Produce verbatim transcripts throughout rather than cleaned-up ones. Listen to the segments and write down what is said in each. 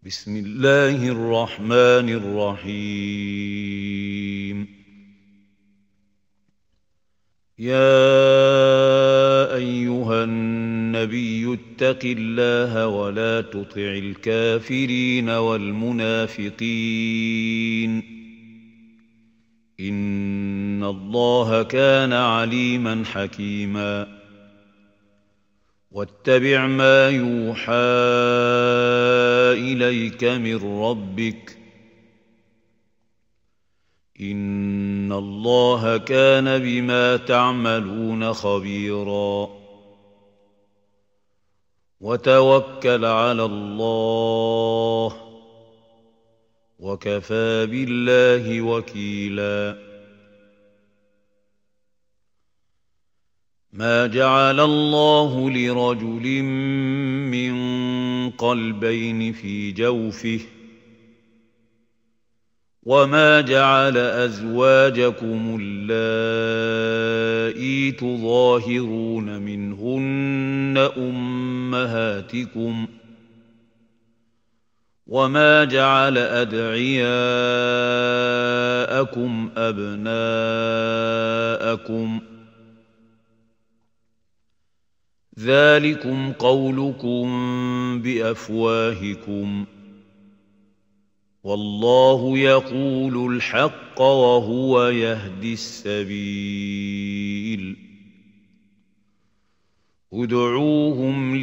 بسم الله الرحمن الرحيم. يا أيها النبي اتق الله ولا تطع الكافرين والمنافقين إن الله كان عليما حكيما. واتبع ما يوحى إليك من ربك إن الله كان بما تعملون خبيرا. وتوكل على الله وكفى بالله وكيلا. ما جعل الله لرجل من قلبين في جوفه وما جعل أزواجكم اللائي تظاهرون منهن أمهاتكم وما جعل أدعياءكم أبناءكم ذلكم قولكم بأفواهكم والله يقول الحق وهو يهدي السبيل. ادعوهم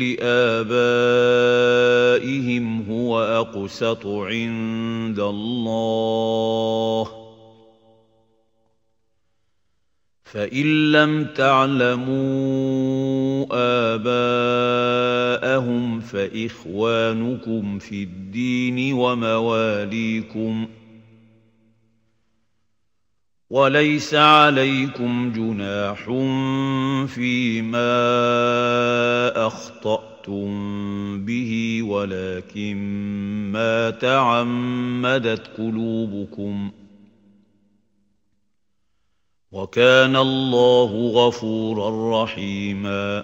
لآبائهم هو أقسط عند الله فإن لم تعلموا آباءهم فإخوانكم في الدين ومواليكم وليس عليكم جناح فيما أخطأتم به ولكن ما تعمدت قلوبكم وكان الله غفورا رحيما.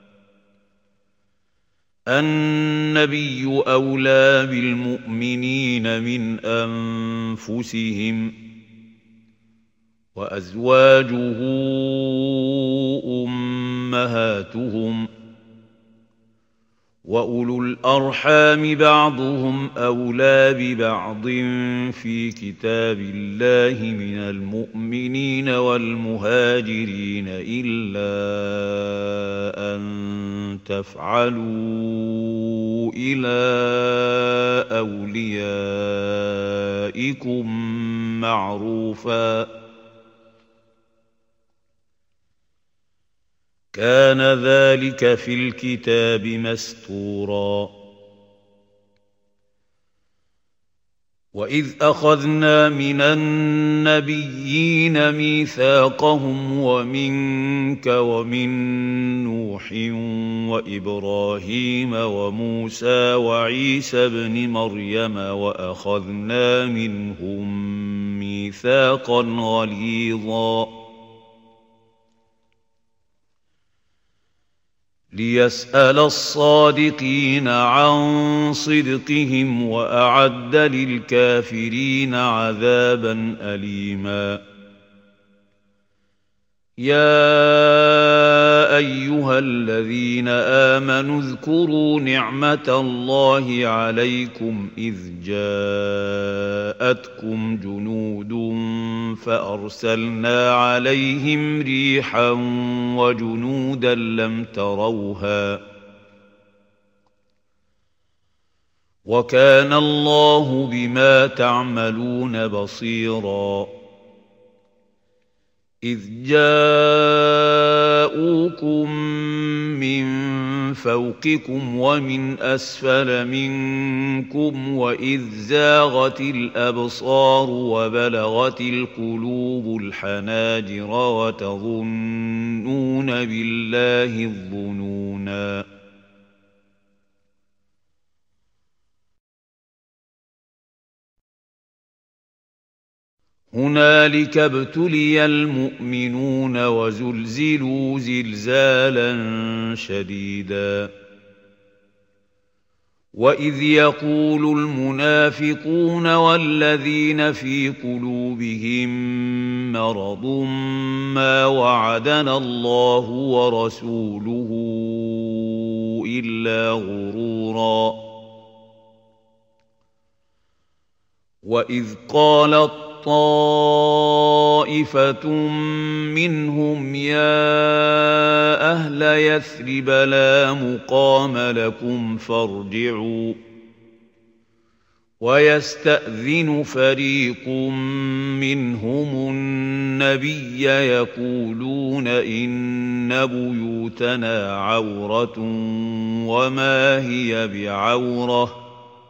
النبي أولى بالمؤمنين من أنفسهم وأزواجه أمهاتهم وأولو الأرحام بعضهم أولى ببعض في كتاب الله من المؤمنين والمهاجرين إلا أن تفعلوا إلى أوليائكم معروفا كان ذلك في الكتاب مسطورا. وإذ أخذنا من النبيين ميثاقهم ومنك ومن نوح وإبراهيم وموسى وعيسى ابن مريم وأخذنا منهم ميثاقا غليظا ليسأل الصادقين عن صدقهم وأعد للكافرين عذابا أليما. يا أيها الذين آمنوا اذكروا نعمة الله عليكم إذ جاءتكم جنود فأرسلنا عليهم ريحا وجنودا لم تروها وكان الله بما تعملون بصيرا. إذ جاءوكم من فوقكم ومن أسفل منكم وإذ زاغت الأبصار وبلغت القلوب الحناجر وتظنون بالله الظنونا. هنالك ابتلي المؤمنون وزلزلوا زلزالا شديدا وإذ يقول المنافقون والذين في قلوبهم مرض ما وعدنا الله ورسوله إلا غرورا وإذ قالت طائفة منهم يا أهل يثرب لا مقام لكم فارجعوا ويستأذن فريق منهم النبي يقولون إن بيوتنا عورة وما هي بعورة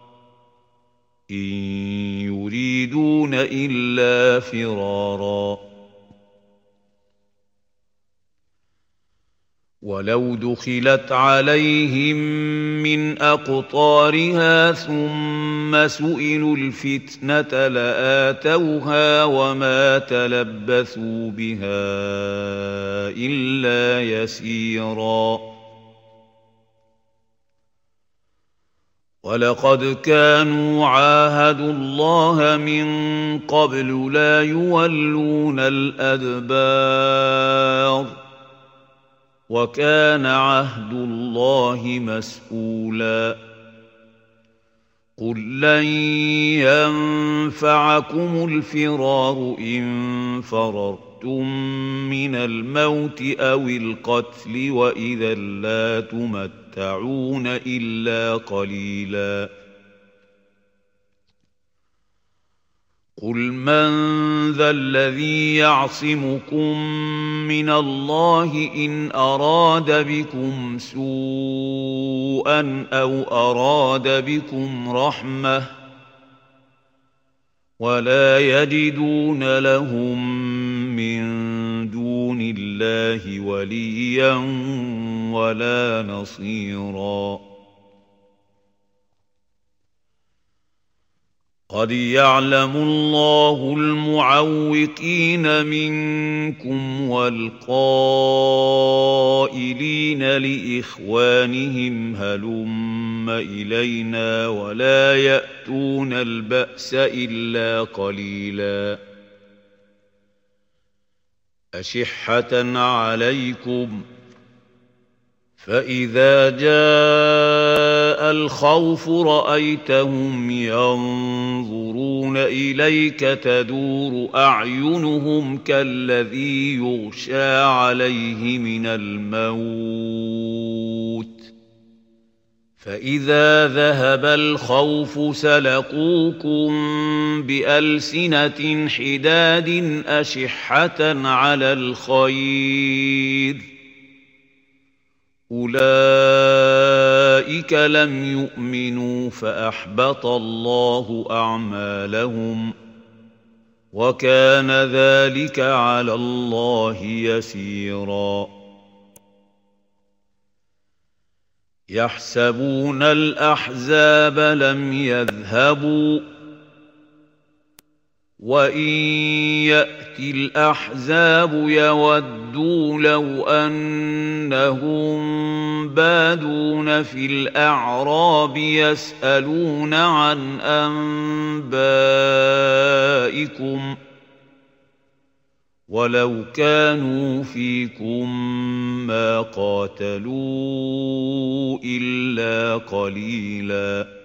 إن يريدون إلا فرارا ولو دخلت عليهم من أقطارها ثم سئلوا الفتنة لآتوها وما تلبثوا بها إلا يسيرا ولقد كانوا عاهدوا الله من قبل لا يولون الأدبار وكان عهد الله مسؤولا قل لن ينفعكم الفرار إن فررتم من الموت أو القتل وإذا لا تمتعون إلا قليلا قل من ذا الذي يعصمكم من الله إن أراد بكم سوءا أو أراد بكم رحمة ولا يجدون لهم من دون الله وليا ولا نصيرا قد يعلم الله المعوقين منكم والقائلين لإخوانهم هلم إلينا ولا يأتون البأس إلا قليلا أشحة عليكم فإذا جاء الخوف رأيتهم ينظرون إليك تدور أعينهم كالذي يغشى عليه من الموت فإذا ذهب الخوف سلقوكم بألسنة حداد أشحة على الخير أولئك لم يؤمنوا فأحبط الله أعمالهم وكان ذلك على الله يسيرا يحسبون الأحزاب لم يذهبوا وإن يأتي الأحزاب يودوا لو أنهم بادون في الأعراب يسألون عن أنبائكم ولو كانوا فيكم ما قاتلوا إلا قليلاً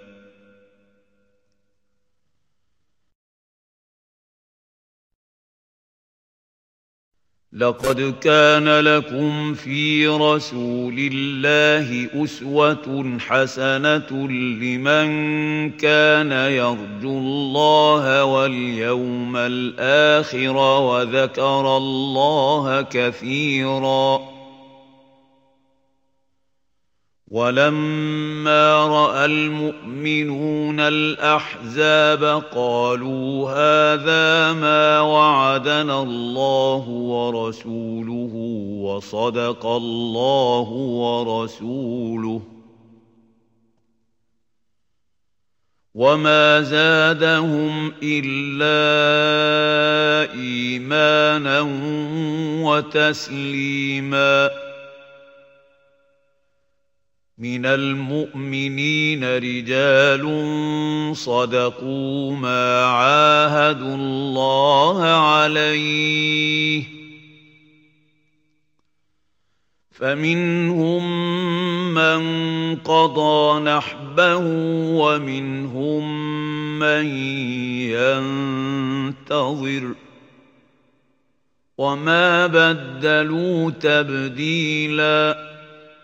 لقد كان لكم في رسول الله أسوة حسنة لمن كان يرجو الله واليوم الآخر وذكر الله كثيرا ولما رأى المؤمنون الأحزاب قالوا هذا ما وعدنا الله ورسوله وصدق الله ورسوله وما زادهم إلا إيمانا وتسليما من المؤمنين رجال صدقوا ما عاهدوا الله عليه فمنهم من قضى نحبه ومنهم من ينتظر وما بدلوا تبديلا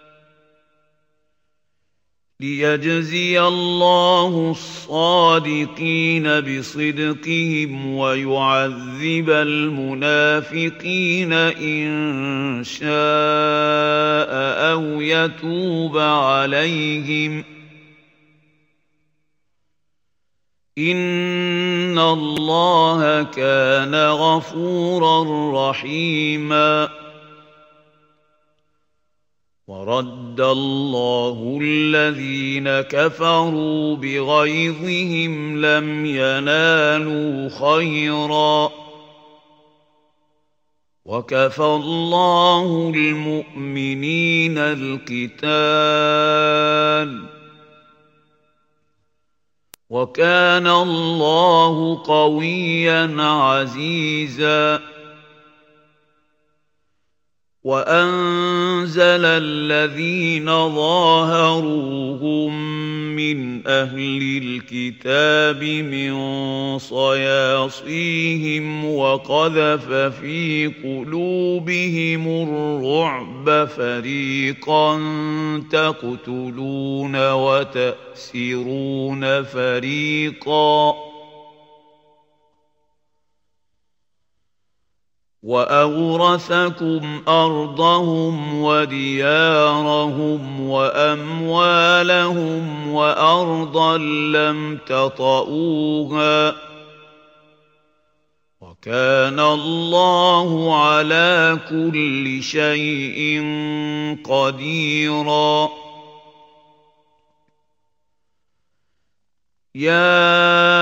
ليجزي الله الصادقين بصدقهم ويعذب المنافقين إن شاء أو يتوب عليهم إن الله كان غفورا رحيما ورد الله الذين كفروا بغيظهم لم ينالوا خيرا وكفى الله المؤمنين القتال وكان الله قويا عزيزا وأنزل الذين ظاهروهم من أهل الكتاب من صياصيهم وقذف في قلوبهم الرعب فريقا تقتلون وتأسرون فريقا وأورثكم أرضهم وديارهم وأموالهم وأرضا لم تطئوها وكان الله على كل شيء قديرا يا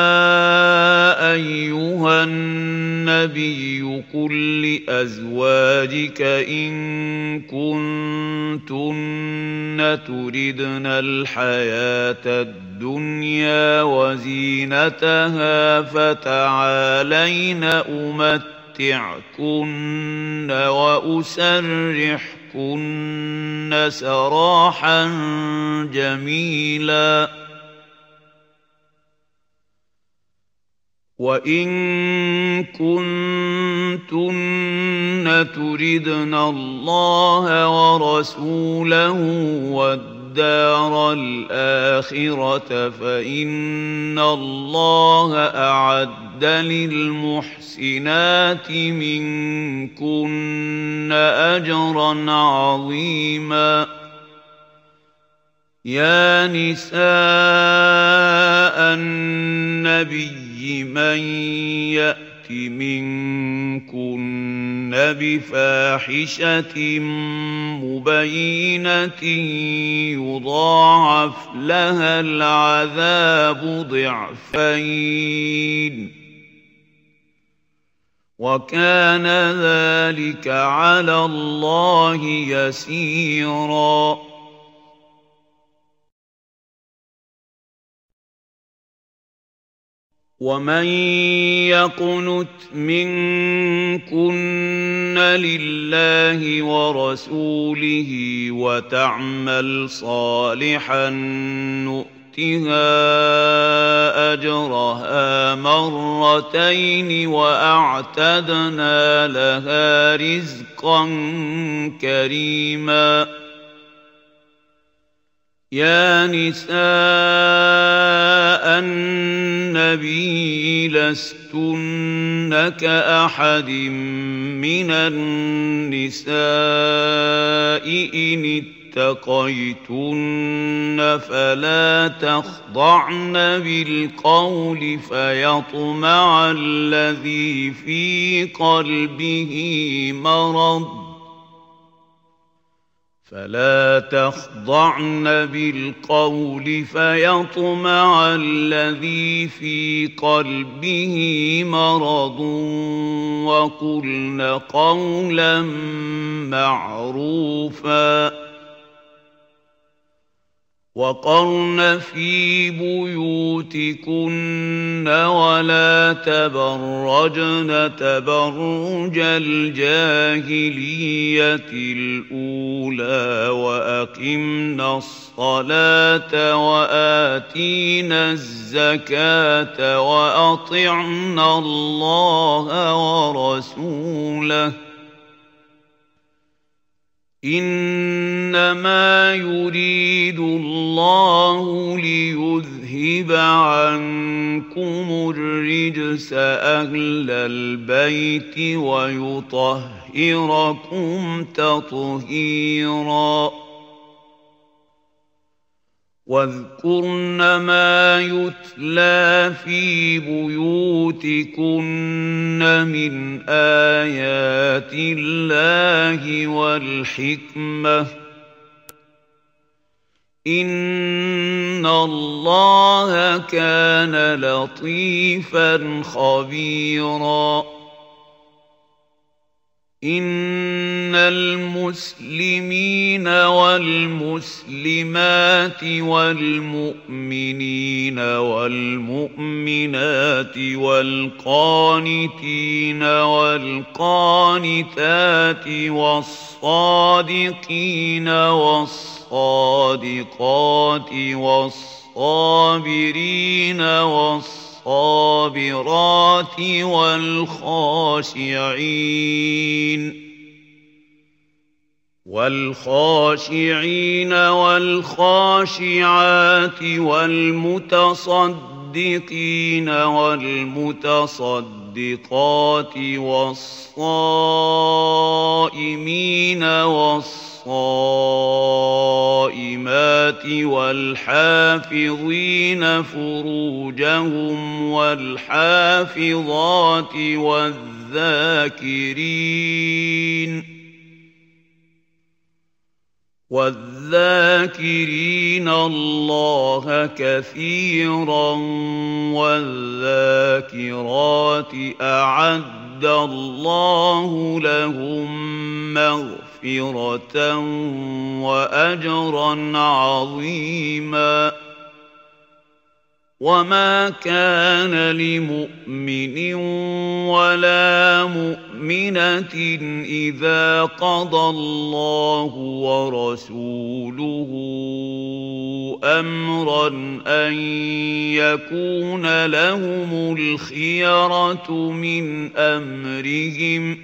أيها النبي قل لأزواجك إن كنتن تردن الحياة الدنيا وزينتها فتعالين أمتعكن وأسرحكن سراحا جميلا وإن كنتن تردن الله ورسوله والدار الآخرة فإن الله أعد للمحسنات منكن أجرا عظيما يا نساء النبي من يأت منكن بفاحشة مبينة يضاعف لها العذاب ضعفين وكان ذلك على الله يسيرا ومن يقنت منكن لله ورسوله وتعمل صالحا نؤتها أجرها مرتين وأعتدنا لها رزقا كريما يا نساء النبي لستن كأحد من النساء إن اتقيتن فلا تخضعن بالقول فيطمع الذي في قلبه مرض فلا تخضعن بالقول فيطمع الذي في قلبه مرض وقلن قولا معروفا وقرن في بيوتكن ولا تبرجن تبرج الجاهلية الأولى وأقمنا الصلاة وآتينا الزكاة وأطعنا الله ورسوله إنما يريد الله ليذهب عنكم الرجس أهل البيت ويطهركم تطهيرا واذكرن ما يتلى في بيوتكن من آيات الله والحكمة إن الله كان لطيفا خبيرا إن المسلمين والمسلمات والمؤمنين والمؤمنات والقانتين والقانتات والصادقين والصادقات والصابرين والصابرين الصابرات والخاشعين والخاشعين والخاشعات والمتصدقين والمتصدقات والصائمين والصائمين الصائمات والحافظين فروجهم والحافظات والذاكرين والذاكرين الله كثيرا والذاكرات أعد الله لهم مغفرة وأجرا عظيما وما كان لمؤمن ولا مؤمنة إذا قضى الله ورسوله أمرا أن يكون لهم الخيرة من أمرهم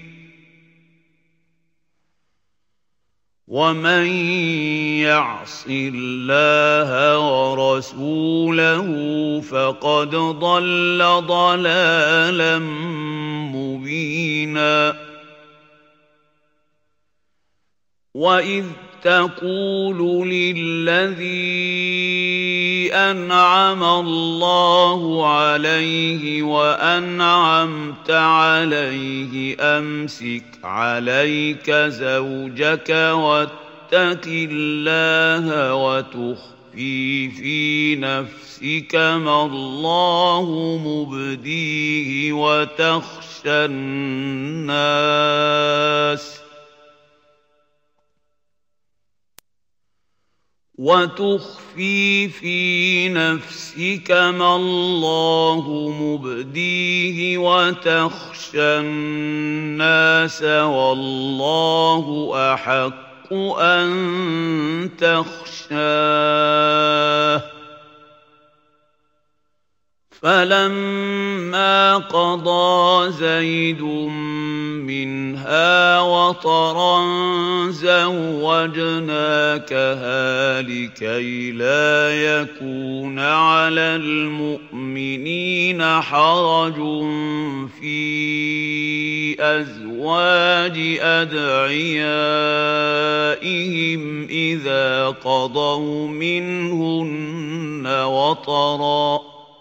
ومن يعص الله ورسوله فقد ضل ضلالا مبينا وإذ تقول للذي أنعم الله عليه وأنعمت عليه أمسك عليك زوجك واتق الله وتخفي في نفسك ما الله مبديه وتخشى الناس وتخفي في نفسك ما الله مبديه وتخشى الناس والله أحق أن تخشاه فلما قضى زيد منها وطرا زوجناكها لكي لا يكون على المؤمنين حرج في أزواج أدعيائهم إذا قضوا منهن وطرا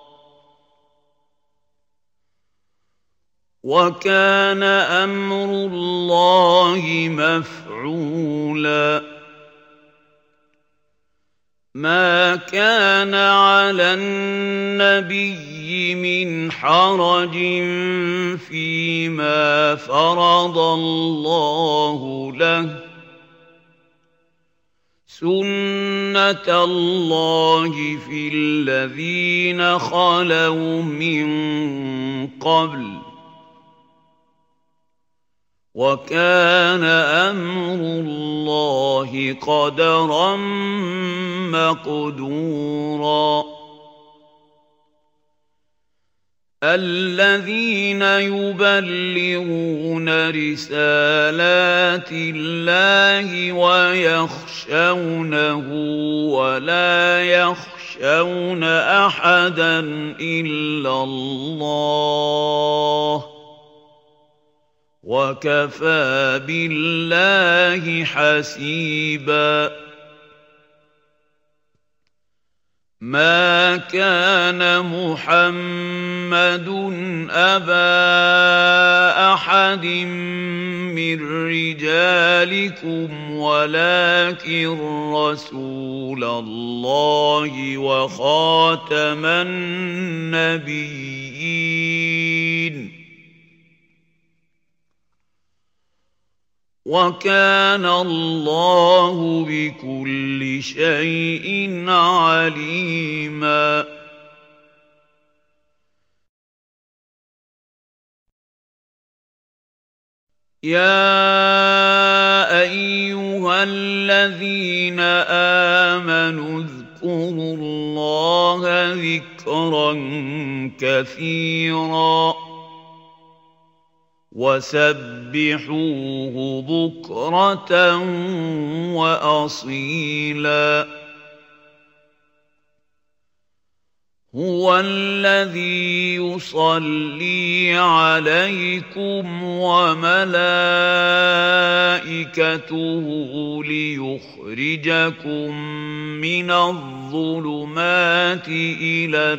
وكان أمر الله مفعولا ما كان على النبي من حرج فيما فرض الله له سُنَّةَ اللَّهِ فِي الَّذِينَ خَلَوْا مِن قَبْلُ ۚ وَكَانَ أَمْرُ اللَّهِ قَدَرًا مَّقْدُورًا الَّذِينَ يُبَلِّغُونَ رِسَالَاتِ اللَّهِ وَيَخْشَوْنَهُ وَلَا يَخْشَوْنَ أَحَدًا إِلَّا اللَّهَ ۗ وَكَفَىٰ بِاللَّهِ حَسِيبًا مَا كَانَ مُحَمَّدٌ أَبَا أَحَدٍ مِّن رِّجَالِكُمْ وَلَٰكِن رَّسُولَ اللَّهِ وَخَاتَمَ النَّبِيِّينَ وَكَانَ اللَّهُ بِكُلِّ شَيْءٍ عَلِيمًا يَا أَيُّهَا الَّذِينَ آمَنُوا اذْكُرُوا اللَّهَ ذِكْرًا كَثِيرًا وَسَبِّحُوهُ بُكْرَةً وَأَصِيلًا هُوَ الَّذِي يُصَلِّي عَلَيْكُمْ وَمَلَائِكَتُهُ لِيُخْرِجَكُم مِّنَ الظُّلُمَاتِ إِلَى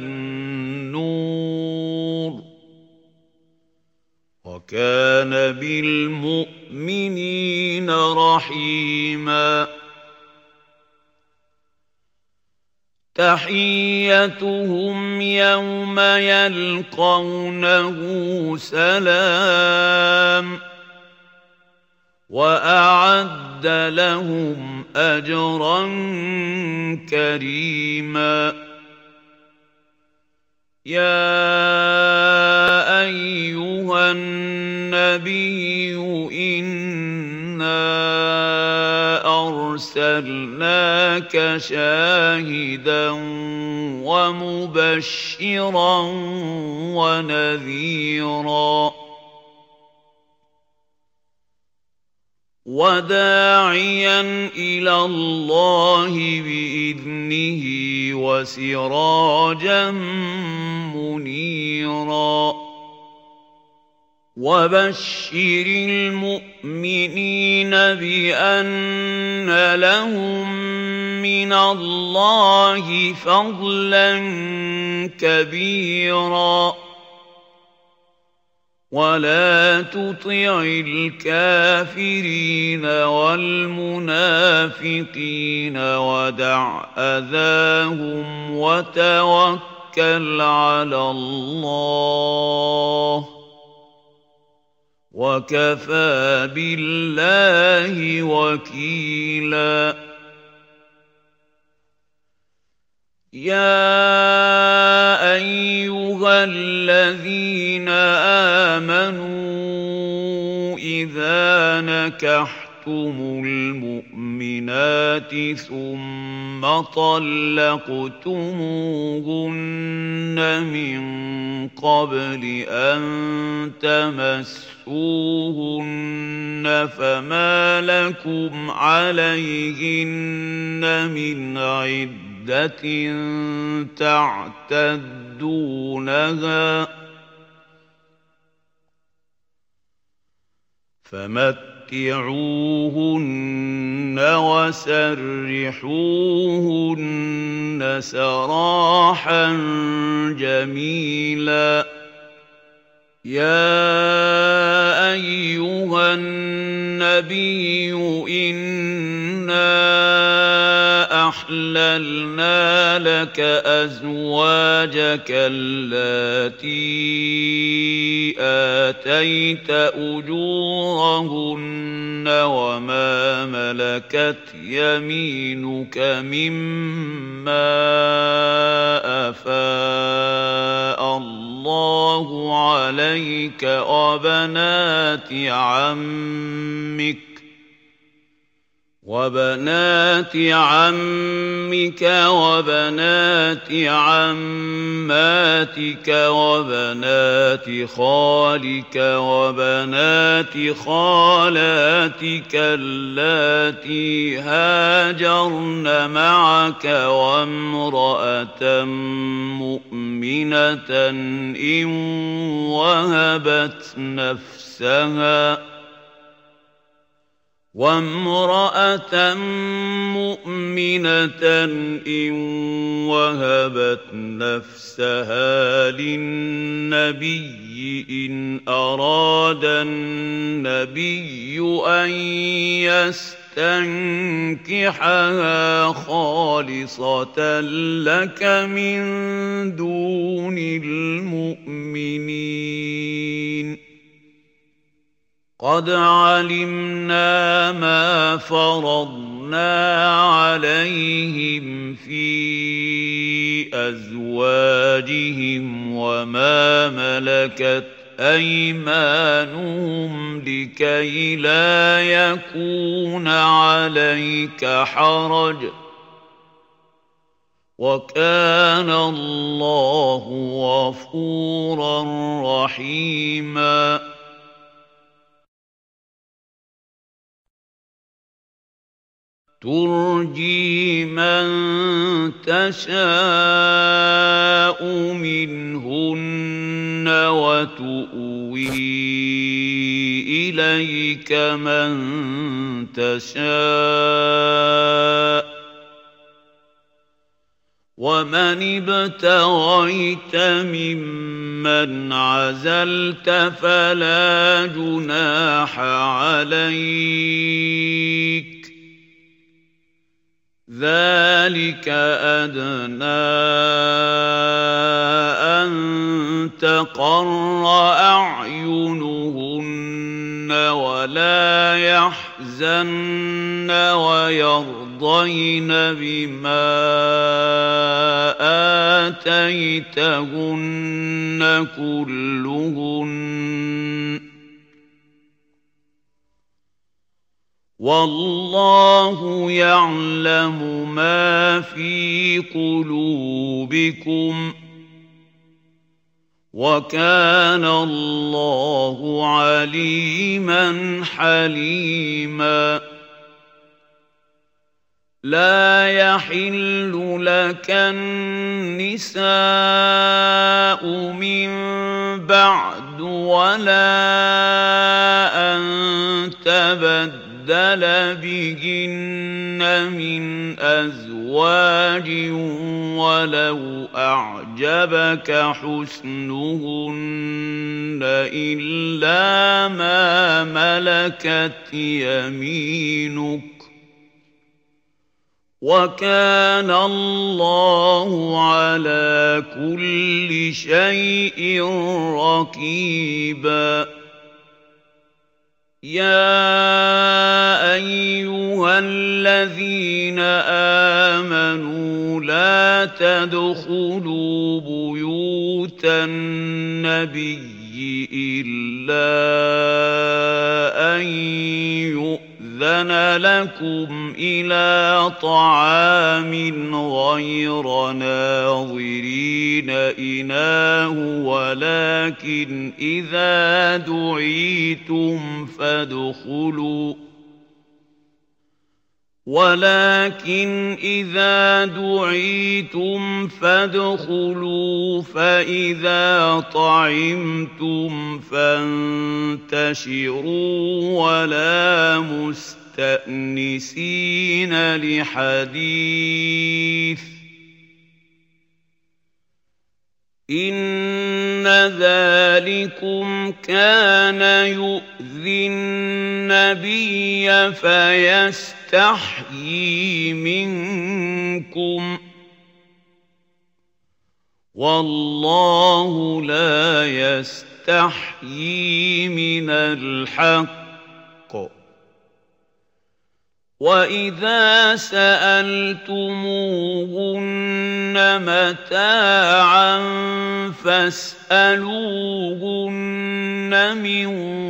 النُّورِ وَكَانَ بِالْمُؤْمِنِينَ رَحِيمًا تَحِيَّتُهُمْ يَوْمَ يَلْقَوْنَهُ سَلَامٌ وَأَعَدَّ لَهُمْ أَجْرًا كَرِيمًا يَا أَيُّهَا النَّبِيُّ إِنَّا أَرْسَلْنَاكَ شَاهِدًا وَمُبَشِّرًا وَنَذِيرًا وَدَاعِيًا إِلَى اللَّهِ بِإِذْنِهِ وَسِرَاجًا مُّنِيرًا وَبَشِّرِ الْمُؤْمِنِينَ بِأَنَّ لَهُم مِّنَ اللَّهِ فَضْلًا كَبِيرًا وَلَا تُطِعِ الْكَافِرِينَ وَالْمُنَافِقِينَ وَدَعْ أَذَاهُمْ وَتَوَكَّلْ عَلَى اللَّهِ وَكَفَىٰ بِاللَّهِ وَكِيلًا يَا أَيُّهَا الَّذِينَ آمَنُوا إِذَا نَكَحْتُمُ الْمُؤْمِنَاتِ ثُمَّ طَلَّقْتُمُوهُنَّ مِن قَبْلِ أَن تَمَسُّوهُنَّ فَمَا لَكُمْ عَلَيْهِنَّ مِنْ عِدَّةٍ تعتدونها فمتعوهن وسرحوهن سراحا جميلا يا أيها النبي إنا وأحللنا لك أزواجك اللاتي آتيت أجورهن وما ملكت يمينك مما أفاء الله عليك وبنات عمك وبنات عمك وبنات عماتك وبنات خالك وبنات خالاتك اللاتي هاجرن معك وامرأة مؤمنة إن وهبت نفسها وامرأة مؤمنة إن وهبت نفسها للنبي إن أراد النبي أن يستنكحها خالصة لك من دون المؤمنين قد علمنا ما فرضنا عليهم في أزواجهم وما ملكت أيمانهم لكي لا يكون عليك حرج وكان الله غفورا رحيما ترجي من تشاء منهن وتؤوي إليك من تشاء ومن ابتغيت ممن عزلت فلا جناح عليك ذلك أدنى أن تقر أعينهن ولا يحزن ويرضين بما آتيتهن كلهن والله يعلم ما في قلوبكم وكان الله عليما حليما لا يحل لك النساء من بعد ولا أن تبدل بدل بهن من أزواج ولو أعجبك حسنهن إلا ما ملكت يمينك وكان الله على كل شيء رقيبا يا أيها الذين آمنوا لا تدخلوا بيوت النبي إلا أن يؤذن لكم إلى طعام غير ناظرين إناه ولكن إذا دعيتم فادخلوا ولكن إذا دعيتم فادخلوا فإذا طعمتم فانتشروا ولا مستأنسين لحديث إن ذلكم كان يؤذي النبي فيستحيي منكم منكم والله لا يستحيي من الحق وإذا سألتموهن متاعا فاسألوهن من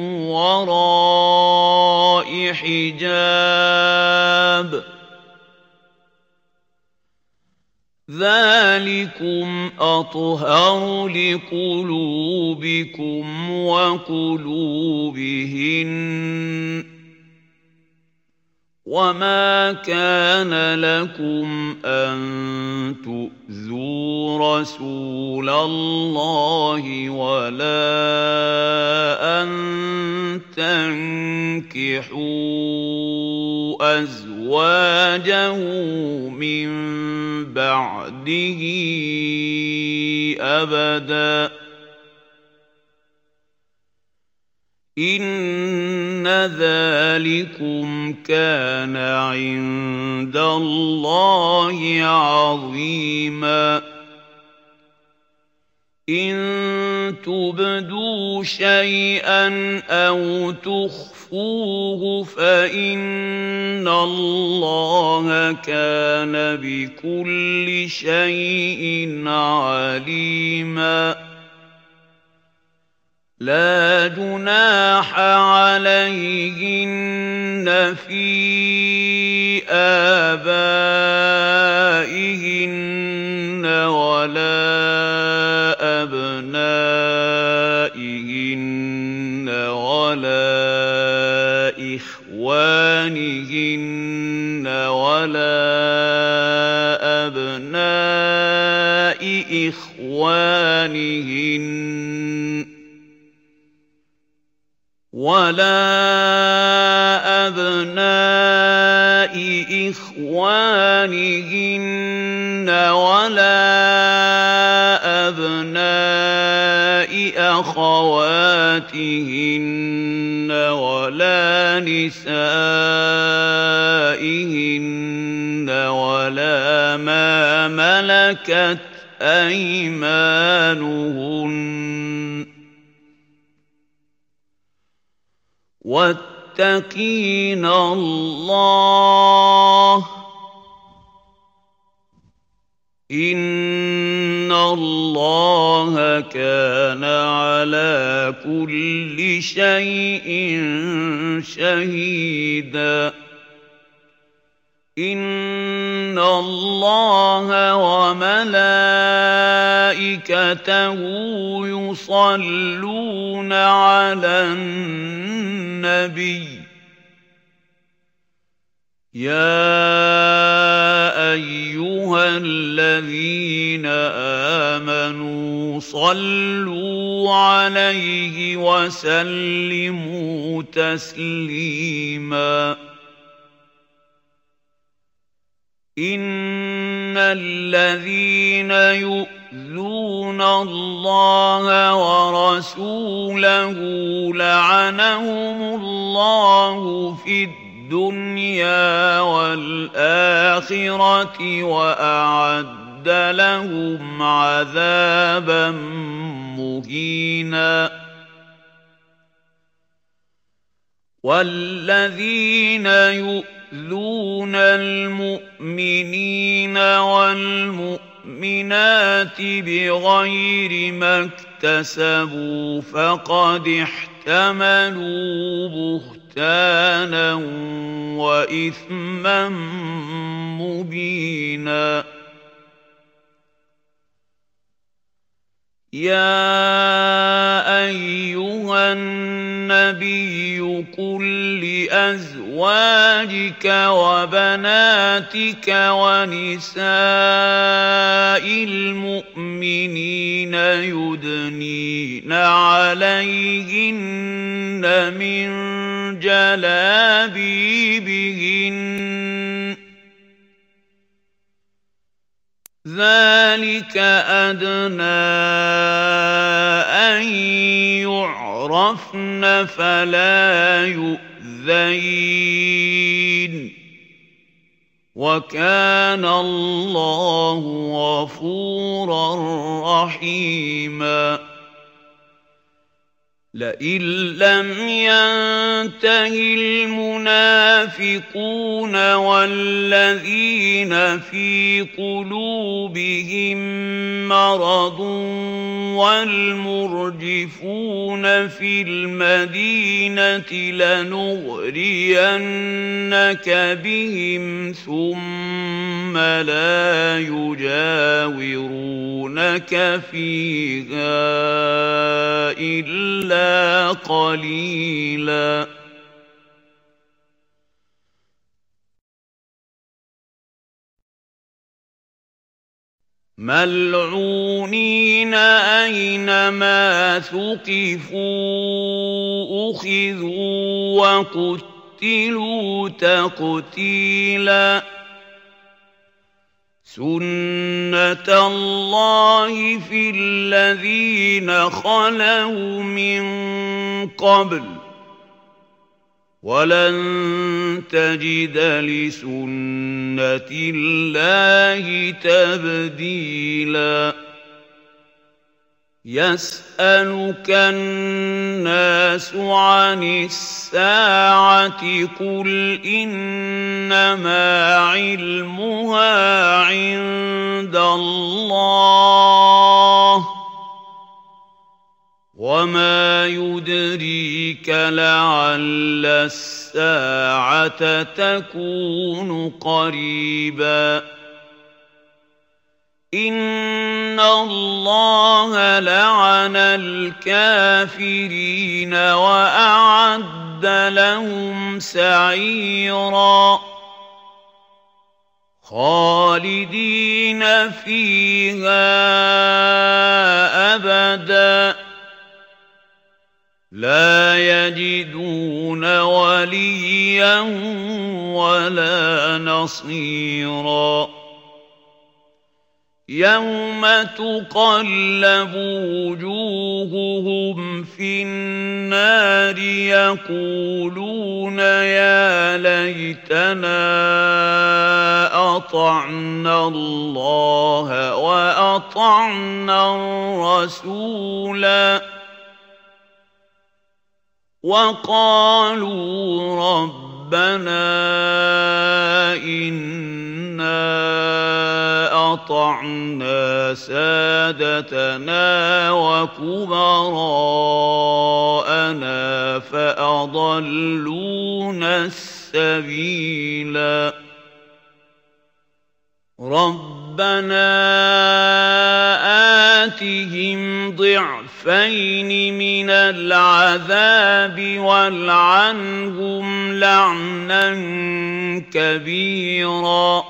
وراء حجاب ذلكم أطهر لقلوبكم وقلوبهن وما كان لكم أن تؤذوا رسول الله ولا أن تنكحوا أزواجه من بعده أبدا إن ذلكم كان عند الله عظيما إن تبدوا شيئا أو تخفوه فإن الله كان بكل شيء عليما لا جناح عليهن في آبائهن ولا أبنائهن ولا إخوانهن ولا أبناء إخوانهن ولا أبناء إخوانهن ولا أبناء أخواتهن ولا نسائهن ولا ما ملكت أيمانهن واتقين الله إن الله كان على كل شيء شهيدا إن الله وملائكته يصلون على النبي يا أيها الذين آمنوا صلوا عليه وسلموا تسليما إن الذين يؤذون الله ورسوله لعنهم الله في الدنيا والآخرة وأعد لهم عذابا مهينا والذين يؤذون المؤمنين والمؤمنات بغير ما اكتسبوا فقد احتملوا بهتانا وإثما مبينا يا أيها النبي قل لأزواجك وبناتك ونساء المؤمنين يدنين عليهن من جلابيبهن ذلك أدنى أن يعرفن فلا يؤذين وَكَانَ اللَّهُ غَفُورًا رَّحِيمًا. لئن لم ينته المنافقون والذين في قلوبهم مرض والمرجفون في المدينة لنغرينك بهم ثم لا يجاورونك فيها إلا قليلا. ملعونين أينما ثقفوا أخذوا وقتلوا تقتيلا. سُنَّةَ اللَّهِ فِي الَّذِينَ خَلَوْا مِن قَبْلُ ۖ وَلَن تَجِدَ لِسُنَّةِ اللَّهِ تَبْدِيلًا. يَسْأَلُكَ النَّاسُ عَنِ السَّاعَةِ قُلْ إِنَّمَا عِلْمُهَا عِندَ اللَّهِ وَمَا يُدْرِيكَ لَعَلَّ السَّاعَةَ تَكُونُ قَرِيبًا. إِنَّ اللَّهَ لَعَنَ الْكَافِرِينَ وَأَعَدَّ لَهُمْ سَعِيرًا. خَالِدِينَ فِيهَا أَبَدًا لَّا يَجِدُونَ وَلِيًّا وَلَا نَصِيرًا. يَوْمَ تُقَلَّبُ وُجُوهُهُمْ فِي النَّارِ يَقُولُونَ يَا لَيْتَنَا أَطَعْنَا اللَّهَ وَأَطَعْنَا الرَّسُولَا وَقَالُوا رَبَّنَا إِنَّا أطعنا سادتنا وكبراءنا فأضلونا السبيلا. ربنا آتهم ضعفين من العذاب والعنهم لعنا كبيرا.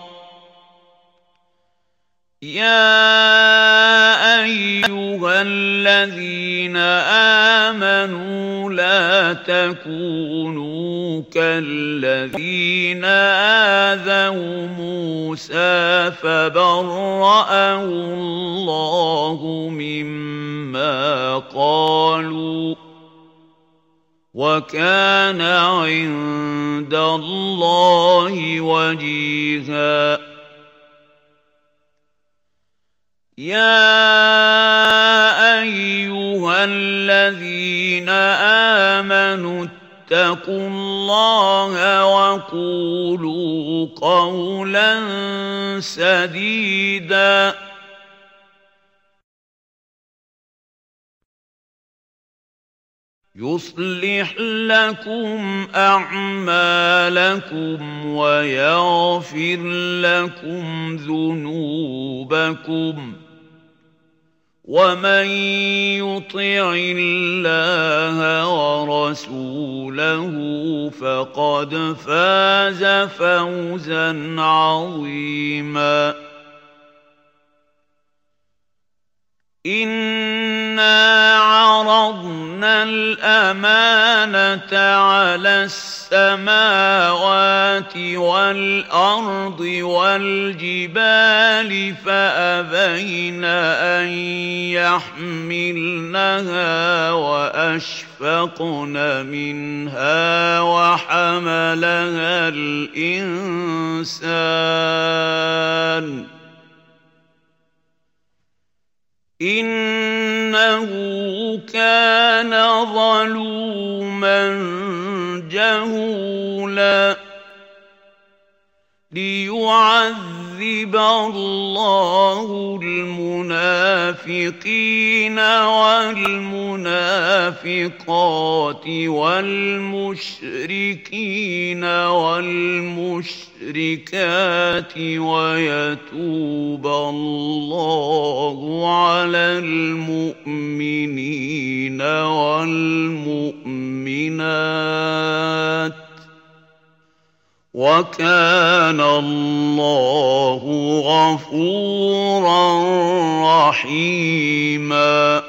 يا أيها الذين آمنوا لا تكونوا كالذين آذوا موسى فبرأه الله مما قالوا وكان عند الله وجيها. يا أيها الذين آمنوا اتقوا الله وقولوا قولا سديدا يصلح لكم أعمالكم ويغفر لكم ذنوبكم ومن يطع الله ورسوله فقد فاز فوزا عظيما. إنا عرضنا الأمانة على السماوات السماوات والأرض والجبال فأبين أن يحملنها وأشفقن منها وحملها الإنسان إنه كان ظلوما جهولا ليعذب الله المنافقين والمنافقات والمشركين والمشركات ويتوب الله على المؤمنين والمؤمنات وكان الله غفورا رحيما